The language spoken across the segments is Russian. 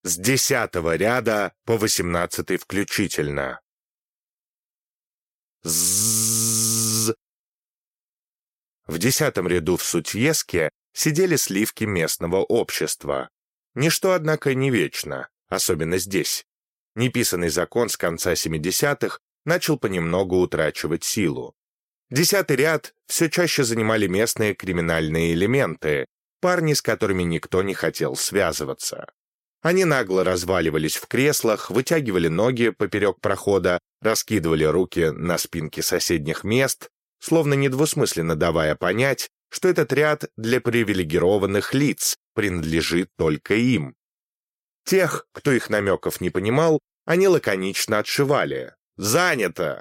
с 10-го ряда по 18-й включительно. Ззззз. В 10-м ряду в Сутьеске сидели сливки местного общества. Ничто, однако, не вечно, особенно здесь. Неписанный закон с конца 70-х начал понемногу утрачивать силу. 10-й ряд все чаще занимали местные криминальные элементы, парни, с которыми никто не хотел связываться. Они нагло разваливались в креслах, вытягивали ноги поперек прохода, раскидывали руки на спинки соседних мест, словно недвусмысленно давая понять, что этот ряд для привилегированных лиц принадлежит только им. Тех, кто их намеков не понимал, они лаконично отшивали. «Занято!»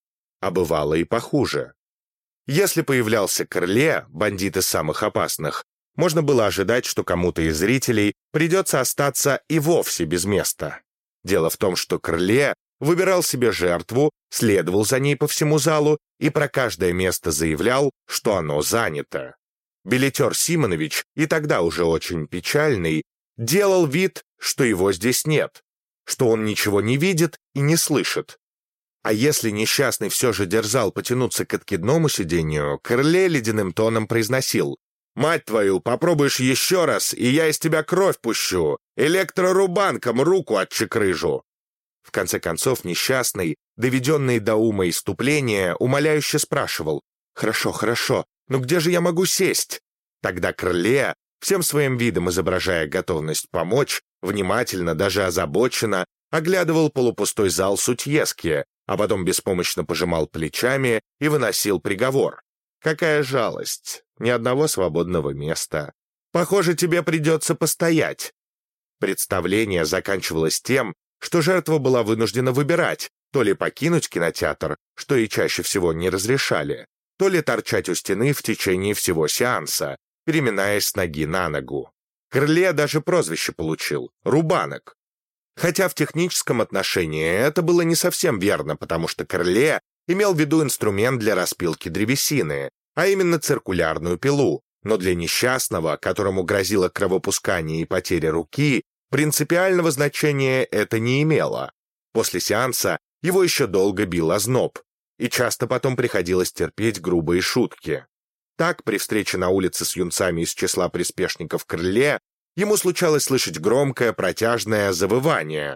А бывало и похуже. Если появлялся Крыле, бандит из самых опасных, можно было ожидать, что кому-то из зрителей придется остаться и вовсе без места. Дело в том, что Крыле выбирал себе жертву, следовал за ней по всему залу и про каждое место заявлял, что оно занято. Билетер Симонович, и тогда уже очень печальный, делал вид, что его здесь нет, что он ничего не видит и не слышит. А если несчастный все же дерзал потянуться к откидному сиденью, Крыле ледяным тоном произносил: «Мать твою, попробуешь еще раз, и я из тебя кровь пущу, электрорубанком руку отчекрыжу». В конце концов несчастный, доведенный до ума исступления, умоляюще спрашивал: «Хорошо, хорошо, но где же я могу сесть?» Тогда Крыле, всем своим видом изображая готовность помочь, внимательно, даже озабоченно, оглядывал полупустой зал Сутьески, а потом беспомощно пожимал плечами и выносил приговор. «Какая жалость! Ни одного свободного места. Похоже, тебе придется постоять». Представление заканчивалось тем, что жертва была вынуждена выбирать, то ли покинуть кинотеатр, что и чаще всего не разрешали, то ли торчать у стены в течение всего сеанса, переминаясь с ноги на ногу. Крыле даже прозвище получил — «Рубанок». Хотя в техническом отношении это было не совсем верно, потому что Крыле имел в виду инструмент для распилки древесины, а именно циркулярную пилу, но для несчастного, которому грозило кровопускание и потеря руки, принципиального значения это не имело. После сеанса его еще долго бил озноб, и часто потом приходилось терпеть грубые шутки. Так, при встрече на улице с юнцами из числа приспешников Крыле, ему случалось слышать громкое протяжное завывание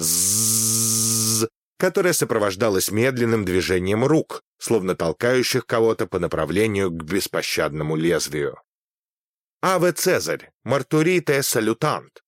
«ззззз», которое сопровождалось медленным движением рук, словно толкающих кого-то по направлению к беспощадному лезвию. «Аве Цезарь, мартурите салютант».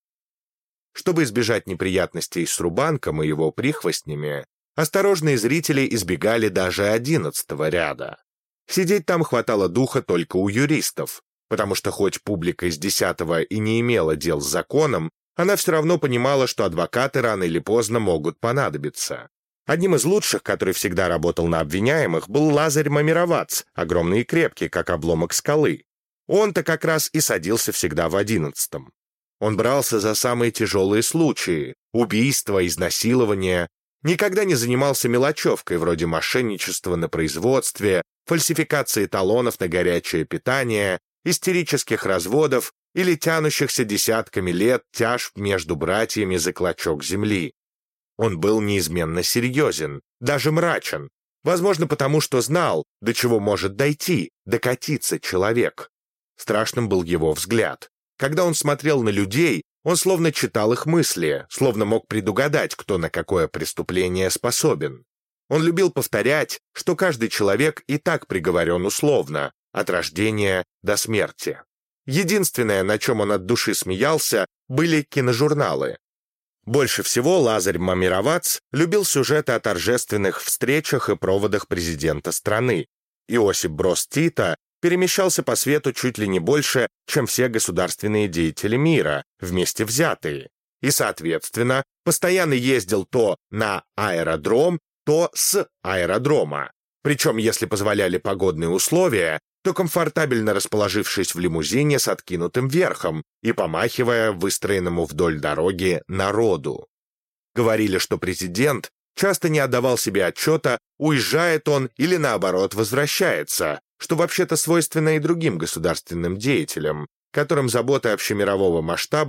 Чтобы избежать неприятностей с Рубанком и его прихвостнями, осторожные зрители избегали даже 11-го ряда. Сидеть там хватало духа только у юристов, потому что хоть публика из 10-го и не имела дел с законом, она все равно понимала, что адвокаты рано или поздно могут понадобиться. Одним из лучших, который всегда работал на обвиняемых, был Лазарь Мамировац, огромный и крепкий, как обломок скалы. Он-то как раз и садился всегда в 11-м. Он брался за самые тяжелые случаи — убийства, изнасилования. Никогда не занимался мелочевкой, вроде мошенничества на производстве, фальсификации талонов на горячее питание, истерических разводов или тянущихся десятками лет тяжб между братьями за клочок земли. Он был неизменно серьезен, даже мрачен, возможно, потому что знал, до чего может докатиться человек. Страшным был его взгляд. Когда он смотрел на людей, он словно читал их мысли, словно мог предугадать, кто на какое преступление способен. Он любил повторять, что каждый человек и так приговорен условно, от рождения до смерти. Единственное, на чем он от души смеялся, были киножурналы. Больше всего Лазарь Мамировац любил сюжеты о торжественных встречах и проводах президента страны. Иосип Брос Тито перемещался по свету чуть ли не больше, чем все государственные деятели мира, вместе взятые, и, соответственно, постоянно ездил то на аэродром, то с аэродрома. Причем, если позволяли погодные условия, то комфортабельно расположившись в лимузине с откинутым верхом и помахивая выстроенному вдоль дороги народу. Говорили, что президент часто не отдавал себе отчета, уезжает он или, наоборот, возвращается, что вообще-то свойственно и другим государственным деятелям, которым заботы общемирового масштаба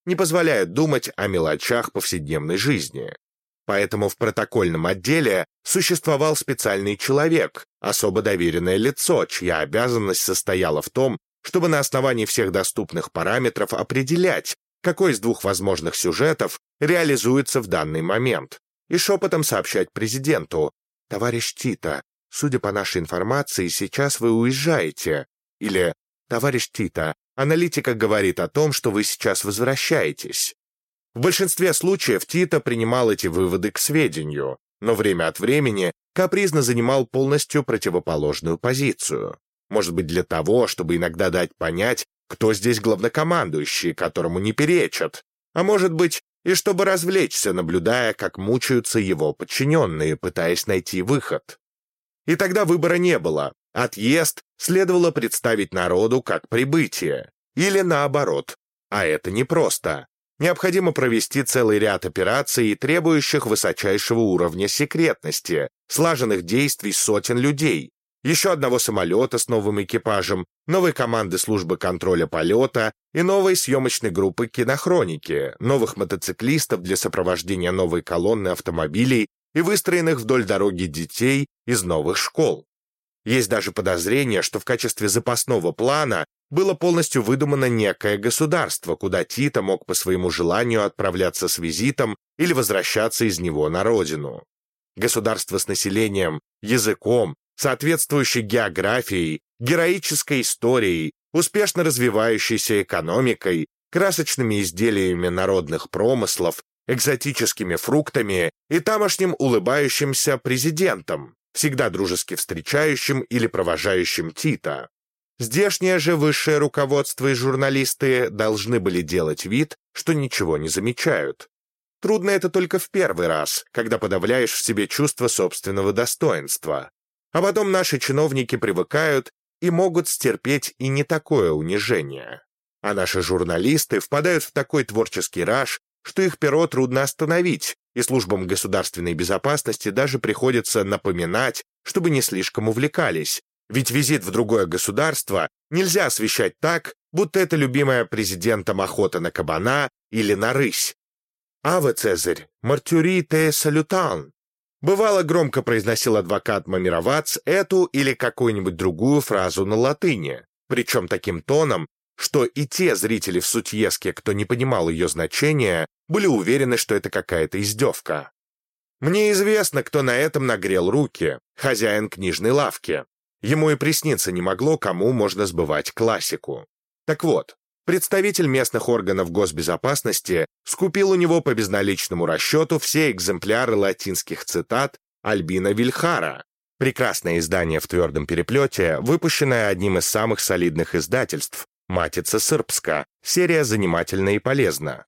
не позволяют думать о мелочах повседневной жизни. Поэтому в протокольном отделе существовал специальный человек, особо доверенное лицо, чья обязанность состояла в том, чтобы на основании всех доступных параметров определять, какой из двух возможных сюжетов реализуется в данный момент, и шепотом сообщать президенту: «Товарищ Тита, судя по нашей информации, сейчас вы уезжаете», или «Товарищ Тита, аналитика говорит о том, что вы сейчас возвращаетесь». В большинстве случаев Тита принимал эти выводы к сведению, но время от времени капризно занимал полностью противоположную позицию. Может быть, для того, чтобы иногда дать понять, кто здесь главнокомандующий, которому не перечат, а может быть, и чтобы развлечься, наблюдая, как мучаются его подчиненные, пытаясь найти выход. И тогда выбора не было. Отъезд следовало представить народу как прибытие. Или наоборот. А это непросто. Необходимо провести целый ряд операций, требующих высочайшего уровня секретности, слаженных действий сотен людей, еще одного самолета с новым экипажем, новой команды службы контроля полета и новой съемочной группы кинохроники, новых мотоциклистов для сопровождения новой колонны автомобилей и выстроенных вдоль дороги детей из новых школ. Есть даже подозрение, что в качестве запасного плана было полностью выдумано некое государство, куда Тита мог по своему желанию отправляться с визитом или возвращаться из него на родину. Государство с населением, языком, соответствующей географией, героической историей, успешно развивающейся экономикой, красочными изделиями народных промыслов, экзотическими фруктами и тамошним улыбающимся президентом, всегда дружески встречающим или провожающим Тита. Здешнее же высшее руководство и журналисты должны были делать вид, что ничего не замечают. Трудно это только в первый раз, когда подавляешь в себе чувство собственного достоинства. А потом наши чиновники привыкают и могут стерпеть и не такое унижение. А наши журналисты впадают в такой творческий раж, что их перо трудно остановить, и службам государственной безопасности даже приходится напоминать, чтобы не слишком увлекались. Ведь визит в другое государство нельзя освещать так, будто это любимая президентом охота на кабана или на рысь. «Аве, Цезарь, мартюри те салютан». Бывало, громко произносил адвокат Мамировац эту или какую-нибудь другую фразу на латыни, причем таким тоном, что и те зрители в Сутьеске, кто не понимал ее значения, были уверены, что это какая-то издевка. Мне известно, кто на этом нагрел руки, хозяин книжной лавки. Ему и присниться не могло, кому можно сбывать классику. Так вот, представитель местных органов госбезопасности скупил у него по безналичному расчету все экземпляры латинских цитат Альбина Вильхара, прекрасное издание в твердом переплете, выпущенное одним из самых солидных издательств, Матица Српска, серия занимательна и полезна.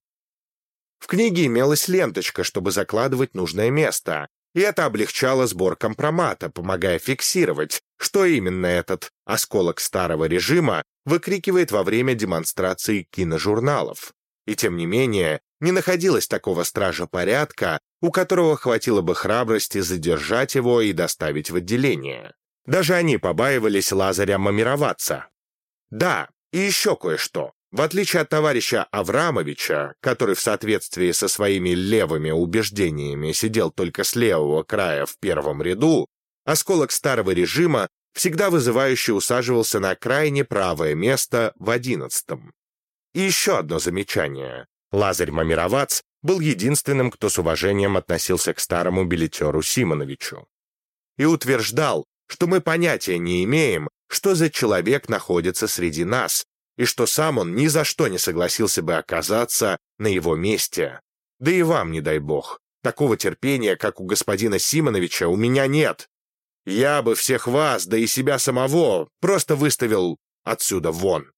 В книге имелась ленточка, чтобы закладывать нужное место, и это облегчало сбор компромата, помогая фиксировать, что именно этот осколок старого режима выкрикивает во время демонстрации киножурналов. И тем не менее, не находилось такого стража порядка, у которого хватило бы храбрости задержать его и доставить в отделение. Даже они побаивались Лазаря Мамироваца. Да, и еще кое-что. В отличие от товарища Аврамовича, который в соответствии со своими левыми убеждениями сидел только с левого края в первом ряду, осколок старого режима всегда вызывающе усаживался на крайне правое место в 11-м. И еще одно замечание. Лазарь Мамировац был единственным, кто с уважением относился к старому билетеру Симоновичу. И утверждал, что мы понятия не имеем, что за человек находится среди нас, и что сам он ни за что не согласился бы оказаться на его месте. Да и вам, не дай бог, такого терпения, как у господина Симоновича, у меня нет. Я бы всех вас, да и себя самого, просто выставил отсюда вон.